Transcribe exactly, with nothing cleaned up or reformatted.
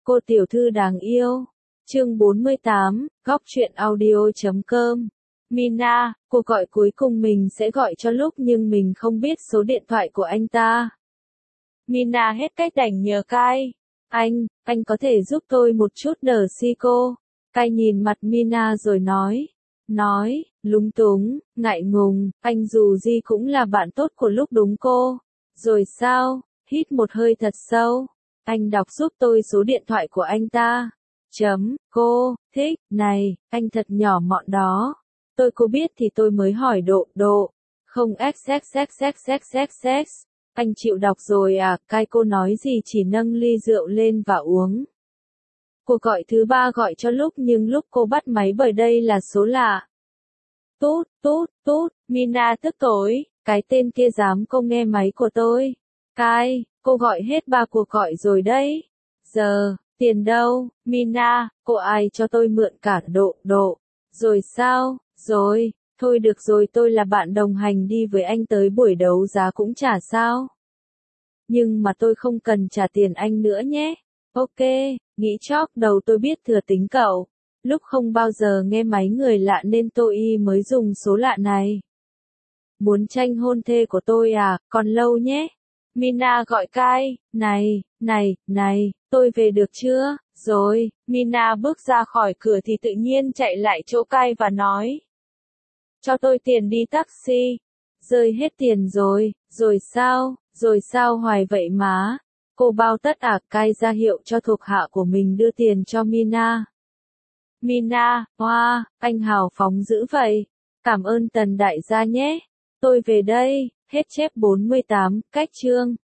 Cô tiểu thư đáng yêu. Chương bốn mươi tám, góc truyện audio chấm com. Mina, cuộc gọi cuối cùng mình sẽ gọi cho Lúc nhưng mình không biết số điện thoại của anh ta. Mina hết cách đành nhờ Kai. Anh, anh có thể giúp tôi một chút đờ si cô. Kai nhìn mặt Mina rồi nói. Nói, lúng túng, ngại ngùng, anh dù gì cũng là bạn tốt của Lúc đúng cô. Rồi sao? Hít một hơi thật sâu. Anh đọc giúp tôi số điện thoại của anh ta. Chấm, cô, thích, này, anh thật nhỏ mọn đó. Tôi có biết thì tôi mới hỏi độ, độ. Không xxxxxxxx. Anh chịu đọc rồi à, Kai cô nói gì chỉ nâng ly rượu lên và uống. Cô gọi thứ ba gọi cho Lúc nhưng Lúc cô bắt máy bởi đây là số lạ. Tút, tút, tút, Mina tức tối, cái tên kia dám cô nghe máy của tôi. Kai, cô gọi hết ba cuộc gọi rồi đấy. Giờ, tiền đâu, Mina, cô ai cho tôi mượn cả độ, độ. Rồi sao, rồi, thôi được rồi tôi là bạn đồng hành đi với anh tới buổi đấu giá cũng chả sao. Nhưng mà tôi không cần trả tiền anh nữa nhé. Ok, nghĩ chóp đầu tôi biết thừa tính cậu. Lúc không bao giờ nghe máy người lạ nên tôi mới dùng số lạ này. Muốn tranh hôn thê của tôi à, còn lâu nhé. Mina gọi Kai, này, này, này, tôi về được chưa? Rồi, Mina bước ra khỏi cửa thì tự nhiên chạy lại chỗ Kai và nói. Cho tôi tiền đi taxi. Rơi hết tiền rồi, rồi sao, rồi sao hoài vậy má? Cô bao tất à? Kai ra hiệu cho thuộc hạ của mình đưa tiền cho Mina. Mina, hoa, wow, anh hào phóng dữ vậy. Cảm ơn Tần đại gia nhé. Tôi về đây, hết chép bốn mươi tám, cách chương.